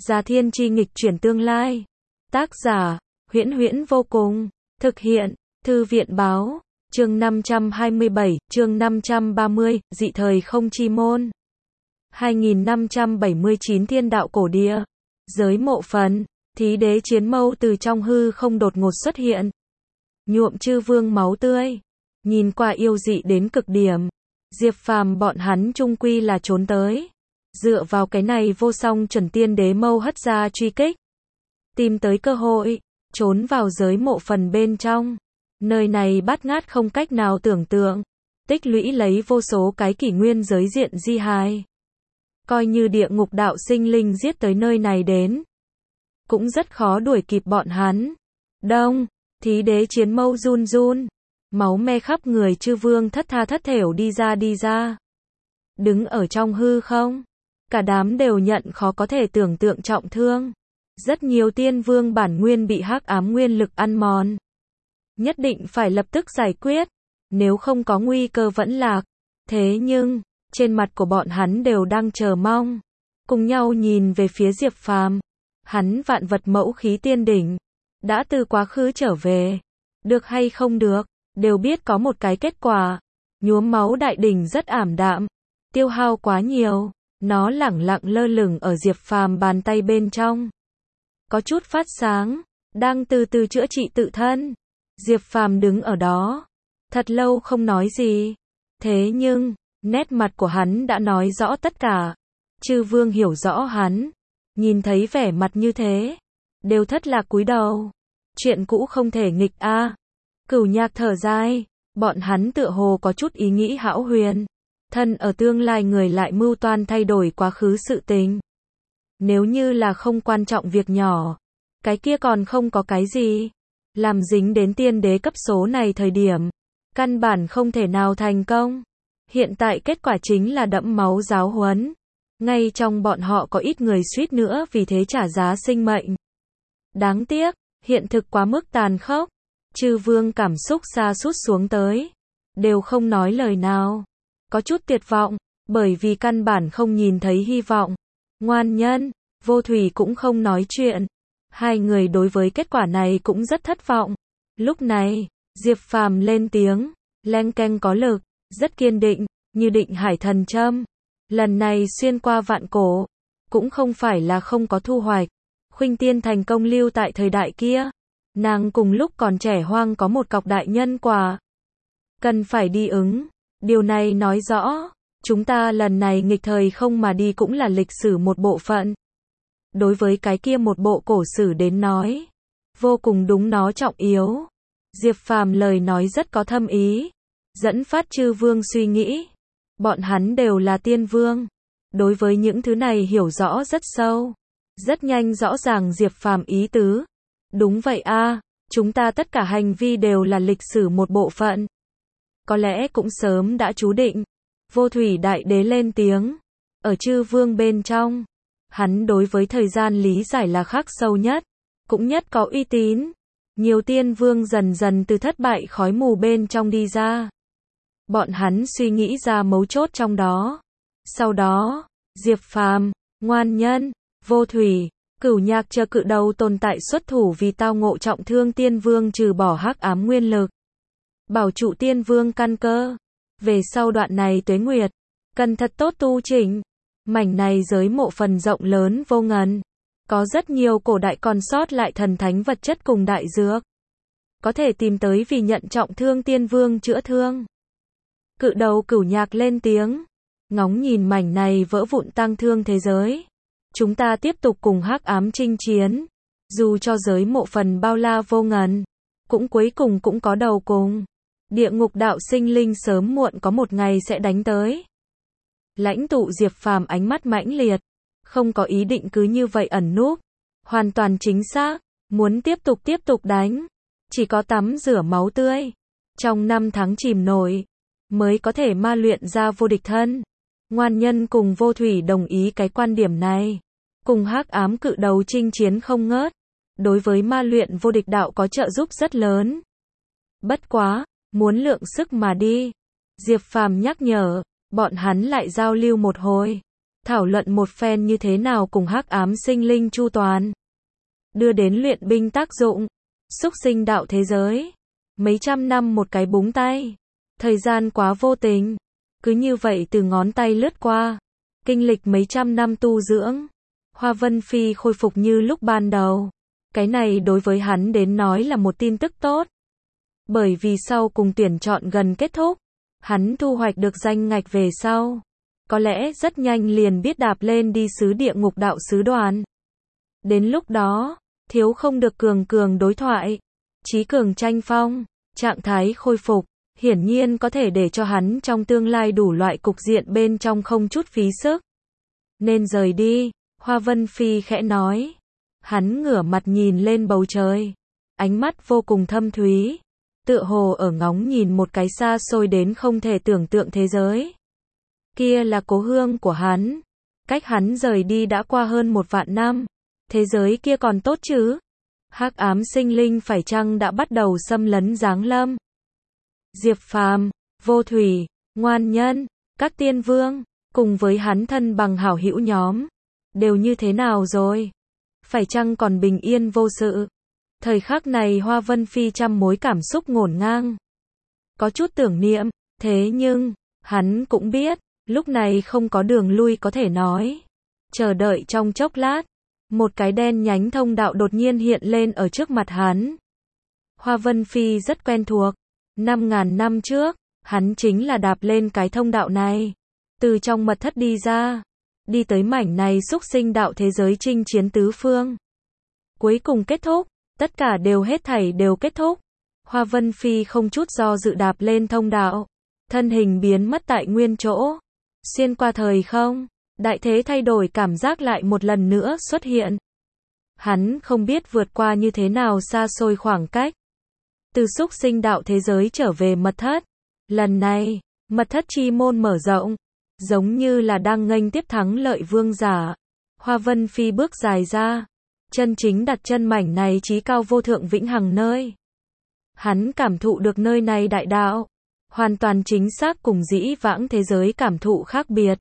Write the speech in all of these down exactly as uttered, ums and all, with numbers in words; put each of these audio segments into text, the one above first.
Già thiên chi nghịch chuyển tương lai. Tác giả, Huyễn Huyễn vô cùng. Thực hiện, Thư viện báo. Chương năm trăm hai mươi bảy, chương năm trăm ba mươi, dị thời không chi môn. hai nghìn năm trăm bảy mươi chín Thiên đạo cổ địa. Giới mộ phần, thí đế chiến mâu từ trong hư không đột ngột xuất hiện. Nhuộm chư vương máu tươi. Nhìn qua yêu dị đến cực điểm. Diệp Phàm bọn hắn chung quy là trốn tới. Dựa vào cái này vô song chuẩn tiên đế mâu hất ra truy kích. Tìm tới cơ hội, trốn vào giới mộ phần bên trong. Nơi này bát ngát không cách nào tưởng tượng. Tích lũy lấy vô số cái kỷ nguyên giới diện di hài. Coi như địa ngục đạo sinh linh giết tới nơi này đến. Cũng rất khó đuổi kịp bọn hắn. Đông, thí đế chiến mâu run run. Máu me khắp người chư vương thất tha thất thểu đi ra đi ra. Đứng ở trong hư không. Cả đám đều nhận khó có thể tưởng tượng trọng thương. Rất nhiều tiên vương bản nguyên bị hắc ám nguyên lực ăn mòn. Nhất định phải lập tức giải quyết. Nếu không có nguy cơ vẫn lạc. Thế nhưng, trên mặt của bọn hắn đều đang chờ mong. Cùng nhau nhìn về phía Diệp Phàm. Hắn vạn vật mẫu khí tiên đỉnh. Đã từ quá khứ trở về. Được hay không được, đều biết có một cái kết quả. Nhuốm máu đại đỉnh rất ảm đạm. Tiêu hao quá nhiều. Nó lẳng lặng lơ lửng ở Diệp Phàm bàn tay bên trong. Có chút phát sáng. Đang từ từ chữa trị tự thân. Diệp Phàm đứng ở đó. Thật lâu không nói gì. Thế nhưng, nét mặt của hắn đã nói rõ tất cả. Chư vương hiểu rõ hắn. Nhìn thấy vẻ mặt như thế. Đều thất lạc cúi đầu. Chuyện cũ không thể nghịch a. À. Cửu Nhạc thở dài. Bọn hắn tựa hồ có chút ý nghĩ hão huyền. Thân ở tương lai người lại mưu toan thay đổi quá khứ sự tình. Nếu như là không quan trọng việc nhỏ. Cái kia còn không có cái gì. Làm dính đến tiên đế cấp số này thời điểm. Căn bản không thể nào thành công. Hiện tại kết quả chính là đẫm máu giáo huấn. Ngay trong bọn họ có ít người suýt nữa vì thế trả giá sinh mệnh. Đáng tiếc, hiện thực quá mức tàn khốc. Chư vương cảm xúc sa sút xuống tới. Đều không nói lời nào. Có chút tuyệt vọng, bởi vì căn bản không nhìn thấy hy vọng. Ngoan Nhân, Vô Thủy cũng không nói chuyện. Hai người đối với kết quả này cũng rất thất vọng. Lúc này, Diệp Phàm lên tiếng, leng keng có lực, rất kiên định, như định hải thần châm. Lần này xuyên qua vạn cổ, cũng không phải là không có thu hoạch. Khuynh Tiên thành công lưu tại thời đại kia. Nàng cùng lúc còn trẻ hoang có một cọc đại nhân quả. Cần phải đi ứng. Điều này nói rõ, chúng ta lần này nghịch thời không mà đi cũng là lịch sử một bộ phận. Đối với cái kia một bộ cổ sử đến nói, vô cùng đúng nó trọng yếu. Diệp Phàm lời nói rất có thâm ý, dẫn phát chư vương suy nghĩ. Bọn hắn đều là tiên vương, đối với những thứ này hiểu rõ rất sâu. Rất nhanh rõ ràng Diệp Phàm ý tứ. Đúng vậy a, à, chúng ta tất cả hành vi đều là lịch sử một bộ phận. Có lẽ cũng sớm đã chú định. Vô Thủy đại đế lên tiếng. Ở chư vương bên trong, hắn đối với thời gian lý giải là khắc sâu nhất, cũng nhất có uy tín. Nhiều tiên vương dần dần từ thất bại khói mù bên trong đi ra. Bọn hắn suy nghĩ ra mấu chốt trong đó. Sau đó, Diệp Phàm, Ngoan Nhân, Vô Thủy, Cửu Nhạc chờ cự đầu tồn tại xuất thủ vì tao ngộ trọng thương tiên vương trừ bỏ hắc ám nguyên lực. Bảo trụ tiên vương căn cơ. Về sau đoạn này tuế nguyệt, cần thật tốt tu chỉnh. Mảnh này giới mộ phần rộng lớn vô ngần. Có rất nhiều cổ đại còn sót lại thần thánh vật chất cùng đại dược. Có thể tìm tới vì nhận trọng thương tiên vương chữa thương. Cự đầu Cửu Nhạc lên tiếng. Ngóng nhìn mảnh này vỡ vụn tăng thương thế giới. Chúng ta tiếp tục cùng hắc ám chinh chiến. Dù cho giới mộ phần bao la vô ngần, cũng cuối cùng cũng có đầu cùng. Địa ngục đạo sinh linh sớm muộn có một ngày sẽ đánh tới. Lãnh tụ Diệp Phàm ánh mắt mãnh liệt. Không có ý định cứ như vậy ẩn núp. Hoàn toàn chính xác. Muốn tiếp tục tiếp tục đánh. Chỉ có tắm rửa máu tươi. Trong năm tháng chìm nổi. Mới có thể ma luyện ra vô địch thân. Ngoan Nhân cùng Vô Thủy đồng ý cái quan điểm này. Cùng hắc ám cự đầu chinh chiến không ngớt. Đối với ma luyện vô địch đạo có trợ giúp rất lớn. Bất quá, muốn lượng sức mà đi. Diệp Phàm nhắc nhở, bọn hắn lại giao lưu một hồi. thảo luận một phen như thế nào cùng hắc ám sinh linh chu toàn, đưa đến luyện binh tác dụng, xúc sinh đạo thế giới. Mấy trăm năm một cái búng tay, thời gian quá vô tình, cứ như vậy từ ngón tay lướt qua, kinh lịch mấy trăm năm tu dưỡng, Hoa Vân Phi khôi phục như lúc ban đầu. Cái này đối với hắn đến nói là một tin tức tốt. Bởi vì sau cùng tuyển chọn gần kết thúc, hắn thu hoạch được danh ngạch về sau, có lẽ rất nhanh liền biết đạp lên đi sứ địa ngục đạo sứ đoàn. Đến lúc đó, thiếu không được cường cường đối thoại, chí cường tranh phong, trạng thái khôi phục, hiển nhiên có thể để cho hắn trong tương lai đủ loại cục diện bên trong không chút phí sức. Nên rời đi, Hoa Vân Phi khẽ nói. Hắn ngửa mặt nhìn lên bầu trời, ánh mắt vô cùng thâm thúy, tựa hồ ở ngóng nhìn một cái xa xôi đến không thể tưởng tượng thế giới. Kia là cố hương của hắn, cách hắn rời đi đã qua hơn một vạn năm, thế giới kia còn tốt chứ? Hắc ám sinh linh phải chăng đã bắt đầu xâm lấn giáng lâm? Diệp Phàm, Vô Thủy, Ngoan Nhân, các tiên vương, cùng với hắn thân bằng hảo hữu nhóm, đều như thế nào rồi? Phải chăng còn bình yên vô sự? Thời khắc này Hoa Vân Phi trăm mối cảm xúc ngổn ngang. Có chút tưởng niệm, thế nhưng, hắn cũng biết, lúc này không có đường lui có thể nói. Chờ đợi trong chốc lát, một cái đen nhánh thông đạo đột nhiên hiện lên ở trước mặt hắn. Hoa Vân Phi rất quen thuộc. Năm ngàn năm trước, hắn chính là đạp lên cái thông đạo này, từ trong mật thất đi ra, đi tới mảnh này xúc sinh đạo thế giới chinh chiến tứ phương. Cuối cùng kết thúc, tất cả đều hết thảy đều kết thúc. Hoa Vân Phi không chút do dự đạp lên thông đạo, thân hình biến mất tại nguyên chỗ, xuyên qua thời không, đại thế thay đổi cảm giác lại một lần nữa xuất hiện. Hắn không biết vượt qua như thế nào xa xôi khoảng cách, từ xúc sinh đạo thế giới trở về mật thất. Lần này, mật thất chi môn mở rộng, giống như là đang nghênh tiếp thắng lợi vương giả. Hoa Vân Phi bước dài ra, chân chính đặt chân mảnh này chí cao vô thượng vĩnh hằng nơi. Hắn cảm thụ được nơi này đại đạo, hoàn toàn chính xác cùng dĩ vãng thế giới cảm thụ khác biệt.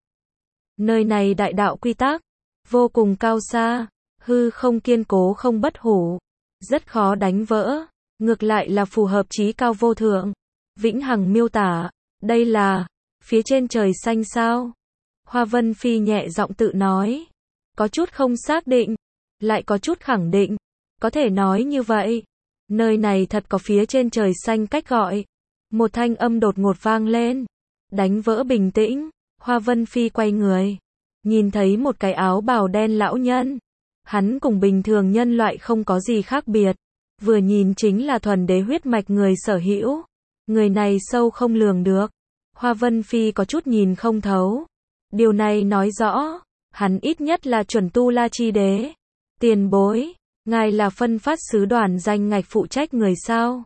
Nơi này đại đạo quy tắc, vô cùng cao xa, hư không kiên cố không bất hủ, rất khó đánh vỡ, ngược lại là phù hợp chí cao vô thượng. Vĩnh hằng miêu tả, đây là, phía trên trời xanh sao? Hoa Vân Phi nhẹ giọng tự nói, có chút không xác định, lại có chút khẳng định, có thể nói như vậy. Nơi này thật có phía trên trời xanh cách gọi. Một thanh âm đột ngột vang lên, đánh vỡ bình tĩnh. Hoa Vân Phi quay người, nhìn thấy một cái áo bào đen lão nhân. Hắn cùng bình thường nhân loại không có gì khác biệt, vừa nhìn chính là thuần đế huyết mạch người sở hữu. Người này sâu không lường được, Hoa Vân Phi có chút nhìn không thấu. Điều này nói rõ, hắn ít nhất là chuẩn tu la chi đế. Tiền bối, ngài là phân phát sứ đoàn danh ngạch phụ trách người sao?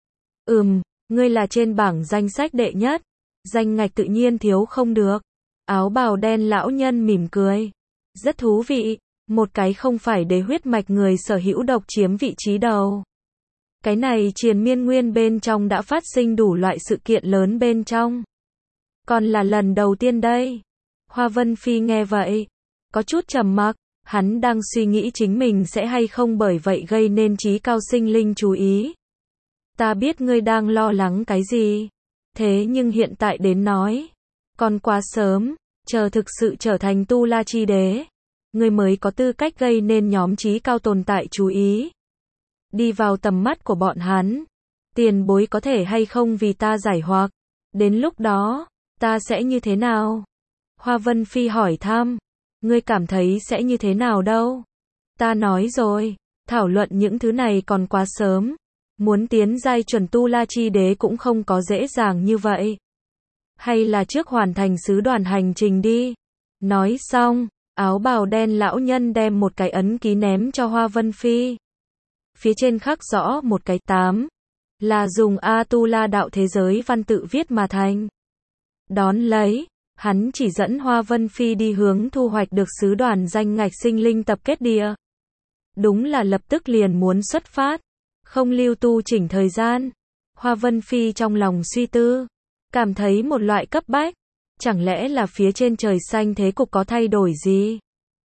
Ừm, ngươi là trên bảng danh sách đệ nhất, danh ngạch tự nhiên thiếu không được. Áo bào đen lão nhân mỉm cười, rất thú vị, một cái không phải đế huyết mạch người sở hữu độc chiếm vị trí đầu. Cái này triền miên nguyên bên trong đã phát sinh đủ loại sự kiện lớn bên trong. Còn là lần đầu tiên đây. Hoa Vân Phi nghe vậy, có chút trầm mặc, hắn đang suy nghĩ chính mình sẽ hay không bởi vậy gây nên chí cao sinh linh chú ý. Ta biết ngươi đang lo lắng cái gì, thế nhưng hiện tại đến nói, còn quá sớm, chờ thực sự trở thành tu la chi đế, ngươi mới có tư cách gây nên nhóm chí cao tồn tại chú ý. Đi vào tầm mắt của bọn hắn, tiền bối có thể hay không vì ta giải hoặc, đến lúc đó, ta sẽ như thế nào? Hoa Vân Phi hỏi thăm, ngươi cảm thấy sẽ như thế nào đâu? Ta nói rồi, thảo luận những thứ này còn quá sớm, muốn tiến giai chuẩn tu la chi đế cũng không có dễ dàng như vậy. Hay là trước hoàn thành sứ đoàn hành trình đi. Nói xong, áo bào đen lão nhân đem một cái ấn ký ném cho Hoa Vân Phi. Phía trên khắc rõ một cái tám, là dùng A-tu-la đạo thế giới văn tự viết mà thành. Đón lấy, hắn chỉ dẫn Hoa Vân Phi đi hướng thu hoạch được sứ đoàn danh ngạch sinh linh tập kết địa. Đúng là lập tức liền muốn xuất phát, không lưu tu chỉnh thời gian. Hoa Vân Phi trong lòng suy tư, cảm thấy một loại cấp bách. Chẳng lẽ là phía trên trời xanh thế cục có thay đổi gì?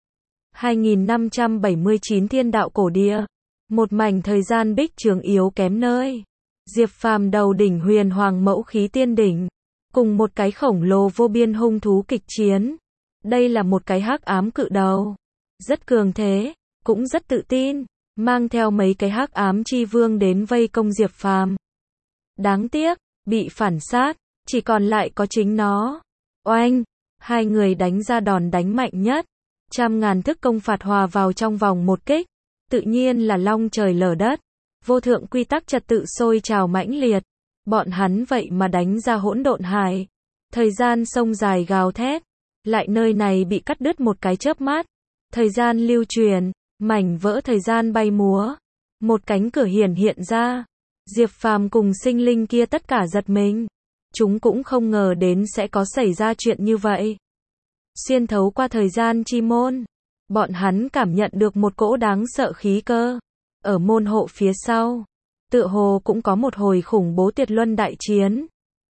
hai nghìn năm trăm bảy mươi chín Thiên đạo cổ địa. Một mảnh thời gian bích trường yếu kém nơi. Diệp Phàm đầu đỉnh huyền hoàng mẫu khí tiên đỉnh. Cùng một cái khổng lồ vô biên hung thú kịch chiến. Đây là một cái hắc ám cự đầu. Rất cường thế, cũng rất tự tin. Mang theo mấy cái hắc ám chi vương đến vây công Diệp Phàm. Đáng tiếc, bị phản sát, chỉ còn lại có chính nó. Oanh, hai người đánh ra đòn đánh mạnh nhất. Trăm ngàn thức công phạt hòa vào trong vòng một kích. Tự nhiên là long trời lở đất. Vô thượng quy tắc trật tự sôi trào mãnh liệt. Bọn hắn vậy mà đánh ra hỗn độn hải. Thời gian sông dài gào thét. Lại nơi này bị cắt đứt một cái chớp mắt. Thời gian lưu truyền, mảnh vỡ thời gian bay múa. Một cánh cửa hiển hiện ra. Diệp Phàm cùng sinh linh kia tất cả giật mình. Chúng cũng không ngờ đến sẽ có xảy ra chuyện như vậy. Xuyên thấu qua thời gian chi môn, bọn hắn cảm nhận được một cỗ đáng sợ khí cơ. Ở môn hộ phía sau, tựa hồ cũng có một hồi khủng bố tuyệt luân đại chiến.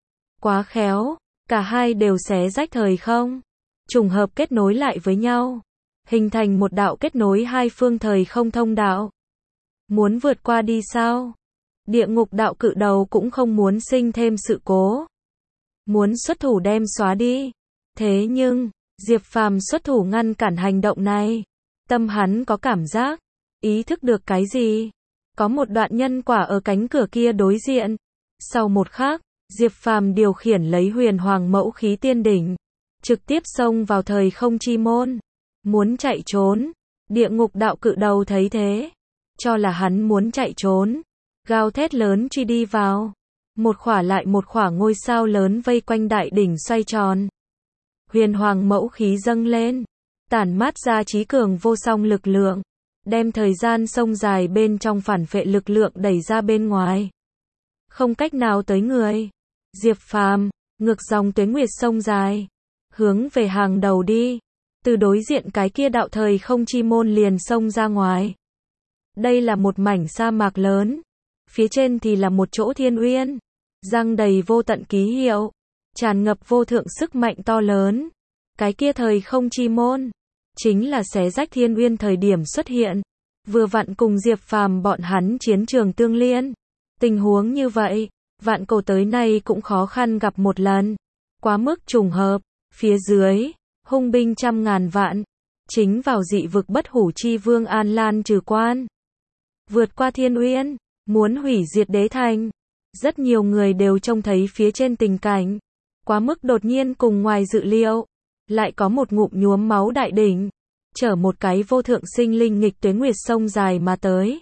Quá khéo, cả hai đều xé rách thời không, trùng hợp kết nối lại với nhau, hình thành một đạo kết nối hai phương thời không thông đạo. Muốn vượt qua đi sao? Địa ngục đạo cự đầu cũng không muốn sinh thêm sự cố. Muốn xuất thủ đem xóa đi. Thế nhưng, Diệp Phàm xuất thủ ngăn cản hành động này. Tâm hắn có cảm giác, ý thức được cái gì? Có một đoạn nhân quả ở cánh cửa kia đối diện. Sau một khắc, Diệp Phàm điều khiển lấy huyền hoàng mẫu khí tiên đỉnh, trực tiếp xông vào thời không chi môn. Muốn chạy trốn. Địa ngục đạo cự đầu thấy thế, cho là hắn muốn chạy trốn. Gào thét lớn truy đi vào. Một khỏa lại một khỏa ngôi sao lớn vây quanh đại đỉnh xoay tròn. Huyền hoàng mẫu khí dâng lên, tản mát ra trí cường vô song lực lượng, đem thời gian sông dài bên trong phản phệ lực lượng đẩy ra bên ngoài. Không cách nào tới người. Diệp Phàm, ngược dòng tuế nguyệt sông dài, hướng về hàng đầu đi. Từ đối diện cái kia đạo thời không chi môn liền xông ra ngoài. Đây là một mảnh sa mạc lớn. Phía trên thì là một chỗ thiên uyên, răng đầy vô tận ký hiệu, tràn ngập vô thượng sức mạnh to lớn. Cái kia thời không chi môn, chính là xé rách thiên uyên thời điểm xuất hiện. Vừa vặn cùng Diệp Phàm bọn hắn chiến trường tương liên. Tình huống như vậy, vạn cổ tới nay cũng khó khăn gặp một lần. Quá mức trùng hợp, phía dưới, hung binh trăm ngàn vạn, chính vào dị vực bất hủ chi vương An Lan trừ quan. Vượt qua thiên uyên, muốn hủy diệt đế thành. Rất nhiều người đều trông thấy phía trên tình cảnh. Quá mức đột nhiên cùng ngoài dự liệu. Lại có một ngụm nhuốm máu đại đỉnh. Chở một cái vô thượng sinh linh nghịch tuế nguyệt sông dài mà tới.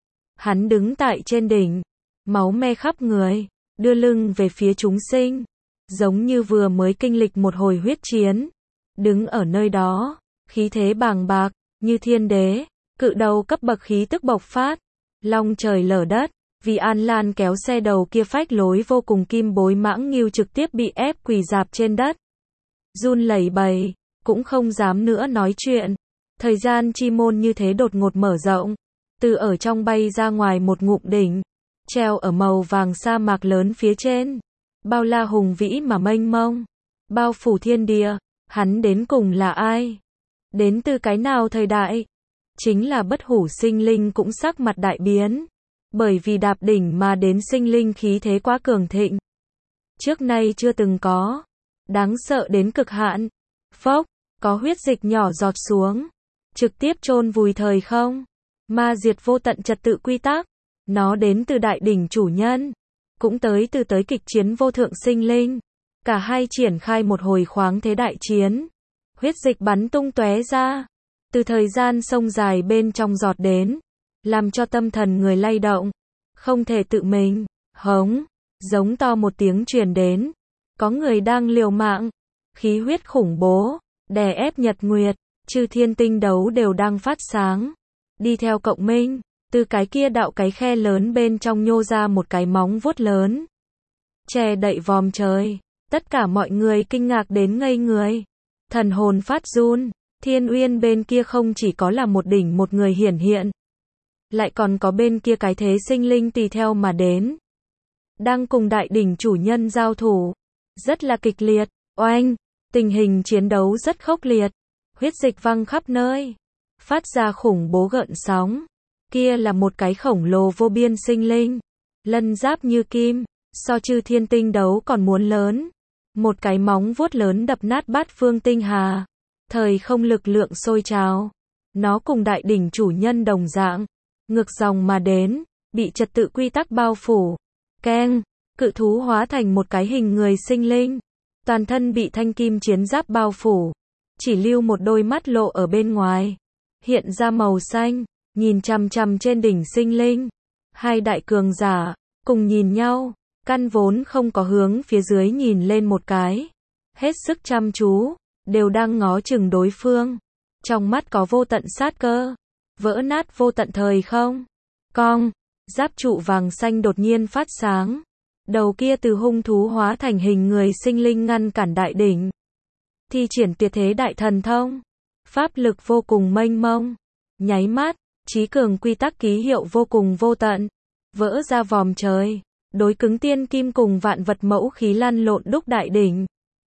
Hắn đứng tại trên đỉnh. Máu me khắp người. Đưa lưng về phía chúng sinh. Giống như vừa mới kinh lịch một hồi huyết chiến. Đứng ở nơi đó. Khí thế bàng bạc. Như thiên đế. Cự đầu cấp bậc khí tức bộc phát. Long trời lở đất, vì An Lan kéo xe đầu kia phách lối vô cùng kim bối mãng nghiêu trực tiếp bị ép quỳ rạp trên đất. Run lẩy bẩy, cũng không dám nữa nói chuyện. Thời gian chi môn như thế đột ngột mở rộng, từ ở trong bay ra ngoài một ngụm đỉnh, treo ở màu vàng sa mạc lớn phía trên. Bao la hùng vĩ mà mênh mông, bao phủ thiên địa, hắn đến cùng là ai? Đến từ cái nào thời đại? Chính là bất hủ sinh linh cũng sắc mặt đại biến. Bởi vì đạp đỉnh mà đến sinh linh khí thế quá cường thịnh. Trước nay chưa từng có. Đáng sợ đến cực hạn. Phốc, có huyết dịch nhỏ giọt xuống. Trực tiếp chôn vùi thời không. Ma diệt vô tận trật tự quy tắc. Nó đến từ đại đỉnh chủ nhân. Cũng tới từ tới kịch chiến vô thượng sinh linh. Cả hai triển khai một hồi khoáng thế đại chiến. Huyết dịch bắn tung tóe ra. Từ thời gian sông dài bên trong giọt đến, làm cho tâm thần người lay động, không thể tự mình, hống, giống to một tiếng truyền đến, có người đang liều mạng, khí huyết khủng bố, đè ép nhật nguyệt, chư thiên tinh đấu đều đang phát sáng, đi theo cộng minh, từ cái kia đạo cái khe lớn bên trong nhô ra một cái móng vuốt lớn, che đậy vòm trời, tất cả mọi người kinh ngạc đến ngây người, thần hồn phát run. Thiên uyên bên kia không chỉ có là một đỉnh một người hiển hiện, lại còn có bên kia cái thế sinh linh tùy theo mà đến. Đang cùng đại đỉnh chủ nhân giao thủ, rất là kịch liệt, oanh, Tình hình chiến đấu rất khốc liệt, huyết dịch văng khắp nơi, phát ra khủng bố gợn sóng. Kia là một cái khổng lồ vô biên sinh linh, lân giáp như kim, so chư thiên tinh đấu còn muốn lớn. Một cái móng vuốt lớn đập nát bát phương tinh hà, thời không lực lượng sôi trào. Nó cùng đại đỉnh chủ nhân đồng dạng, ngược dòng mà đến, bị trật tự quy tắc bao phủ. Keng, cự thú hóa thành một cái hình người sinh linh, toàn thân bị thanh kim chiến giáp bao phủ, chỉ lưu một đôi mắt lộ ở bên ngoài, hiện ra màu xanh, nhìn chằm chằm trên đỉnh sinh linh. Hai đại cường giả cùng nhìn nhau, căn vốn không có hướng phía dưới nhìn lên một cái, hết sức chăm chú, đều đang ngó chừng đối phương. Trong mắt có vô tận sát cơ, vỡ nát vô tận thời không. Cong, giáp trụ vàng xanh đột nhiên phát sáng. Đầu kia từ hung thú hóa thành hình người sinh linh ngăn cản đại đỉnh. Thi triển tuyệt thế đại thần thông. Pháp lực vô cùng mênh mông. Nháy mắt, trí cường quy tắc ký hiệu vô cùng vô tận. Vỡ ra vòm trời. Đối cứng tiên kim cùng vạn vật mẫu khí lăn lộn đúc đại đỉnh.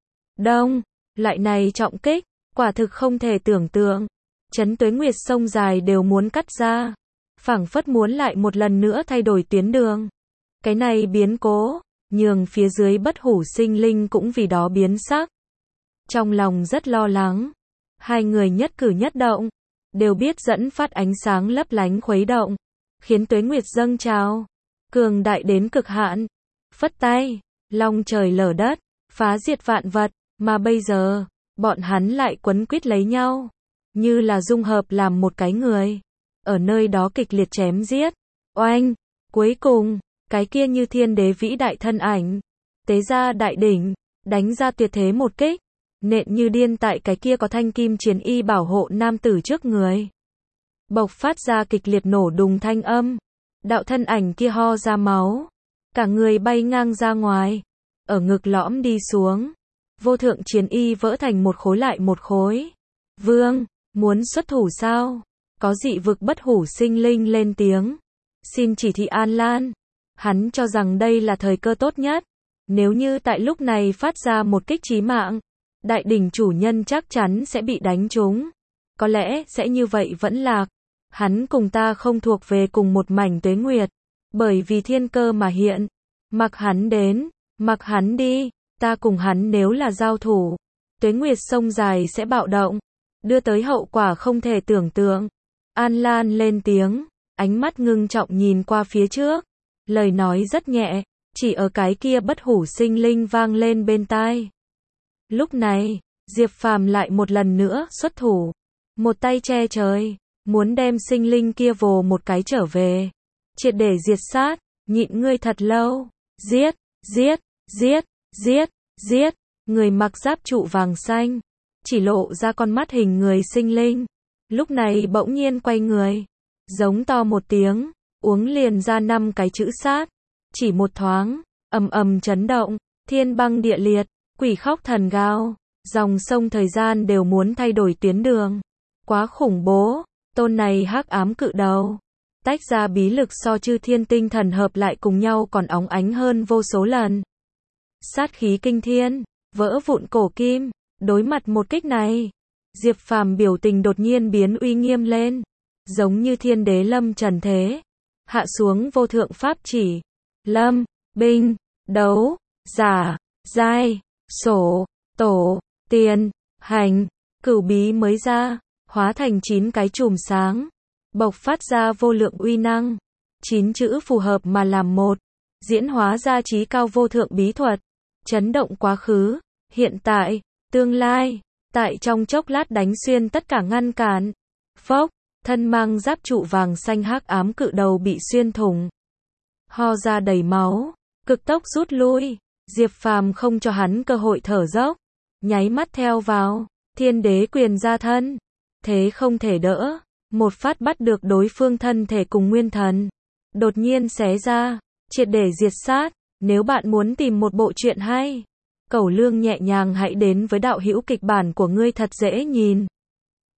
Đông, loại này trọng kích, quả thực không thể tưởng tượng. Chấn tuế nguyệt sông dài đều muốn cắt ra. Phảng phất muốn lại một lần nữa thay đổi tuyến đường. Cái này biến cố, nhường phía dưới bất hủ sinh linh cũng vì đó biến sắc. Trong lòng rất lo lắng. Hai người nhất cử nhất động, đều biết dẫn phát ánh sáng lấp lánh khuấy động, khiến tuế nguyệt dâng trào, cường đại đến cực hạn. Phất tay, long trời lở đất, phá diệt vạn vật, mà bây giờ, bọn hắn lại quấn quýt lấy nhau, như là dung hợp làm một cái người. Ở nơi đó kịch liệt chém giết. Oanh, cuối cùng, cái kia như thiên đế vĩ đại thân ảnh, tế ra đại đỉnh, đánh ra tuyệt thế một kích, nện như điên tại cái kia có thanh kim chiến y bảo hộ nam tử trước người. Bộc phát ra kịch liệt nổ đùng thanh âm, đạo thân ảnh kia ho ra máu, cả người bay ngang ra ngoài, ở ngực lõm đi xuống, vô thượng chiến y vỡ thành một khối lại một khối. Vương, muốn xuất thủ sao? Có dị vực bất hủ sinh linh lên tiếng, xin chỉ thị An Lan. Hắn cho rằng đây là thời cơ tốt nhất, nếu như tại lúc này phát ra một kích chí mạng, đại đỉnh chủ nhân chắc chắn sẽ bị đánh trúng. Có lẽ sẽ như vậy vẫn lạc. Hắn cùng ta không thuộc về cùng một mảnh tuế nguyệt, bởi vì thiên cơ mà hiện. Mặc hắn đến, mặc hắn đi, ta cùng hắn nếu là giao thủ, tuế nguyệt sông dài sẽ bạo động, đưa tới hậu quả không thể tưởng tượng. An Lan lên tiếng, ánh mắt ngưng trọng nhìn qua phía trước, lời nói rất nhẹ, chỉ ở cái kia bất hủ sinh linh vang lên bên tai. Lúc này, Diệp Phàm lại một lần nữa xuất thủ, một tay che trời, muốn đem sinh linh kia vồ một cái trở về, triệt để diệt sát. Nhịn ngươi thật lâu, giết, giết, giết, giết, giết. Người mặc giáp trụ vàng xanh, chỉ lộ ra con mắt hình người sinh linh, lúc này bỗng nhiên quay người, giống to một tiếng, uống liền ra năm cái chữ sát. Chỉ một thoáng, ầm ầm chấn động, thiên băng địa liệt, quỷ khóc thần gào, dòng sông thời gian đều muốn thay đổi tuyến đường. Quá khủng bố, tôn này hắc ám cự đầu, tách ra bí lực so chư thiên tinh thần hợp lại cùng nhau còn óng ánh hơn vô số lần. Sát khí kinh thiên, vỡ vụn cổ kim, đối mặt một kích này, Diệp Phàm biểu tình đột nhiên biến uy nghiêm lên, giống như thiên đế lâm trần thế, hạ xuống vô thượng pháp chỉ. Lâm, binh, đấu, giả, giai, sổ, tổ, tiền, hành, cửu bí mới ra, hóa thành chín cái chùm sáng, bộc phát ra vô lượng uy năng. Chín chữ phù hợp mà làm một, diễn hóa ra trí cao vô thượng bí thuật, chấn động quá khứ, hiện tại, tương lai, tại trong chốc lát đánh xuyên tất cả ngăn cản. Phốc, thân mang giáp trụ vàng xanh hắc ám cự đầu bị xuyên thủng, ho ra đầy máu, cực tốc rút lui. Diệp Phàm không cho hắn cơ hội thở dốc, nháy mắt theo vào, thiên đế quyền ra thân, thế không thể đỡ, một phát bắt được đối phương thân thể cùng nguyên thần, đột nhiên xé ra, triệt để diệt sát. Nếu bạn muốn tìm một bộ truyện hay, Cẩu Lương nhẹ nhàng hãy đến với đạo hữu kịch bản của ngươi thật dễ nhìn.